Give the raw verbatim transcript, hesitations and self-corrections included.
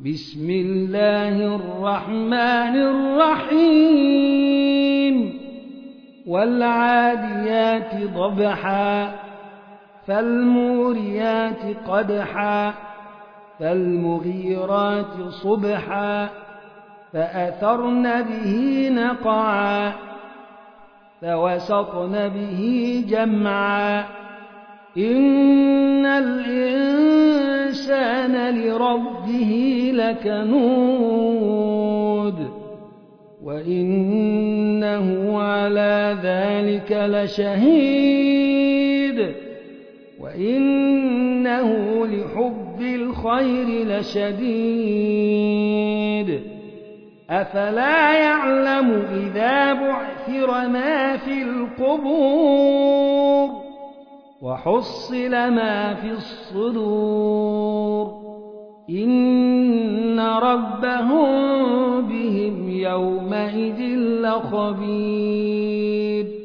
بسم الله الرحمن الرحيم والعاديات ضبحا فالموريات قدحا فالمغيرات صبحا فأثرن به نقعا فوسطن به جمعا إن الإنسان لربه لكنود وإنه على ذلك لشهيد وإنه لحب الخير لشديد أفلا يعلم إذا بعثر ما في القبور وحصل ما في الصدور إن ربهم بهم يومئذ لخبير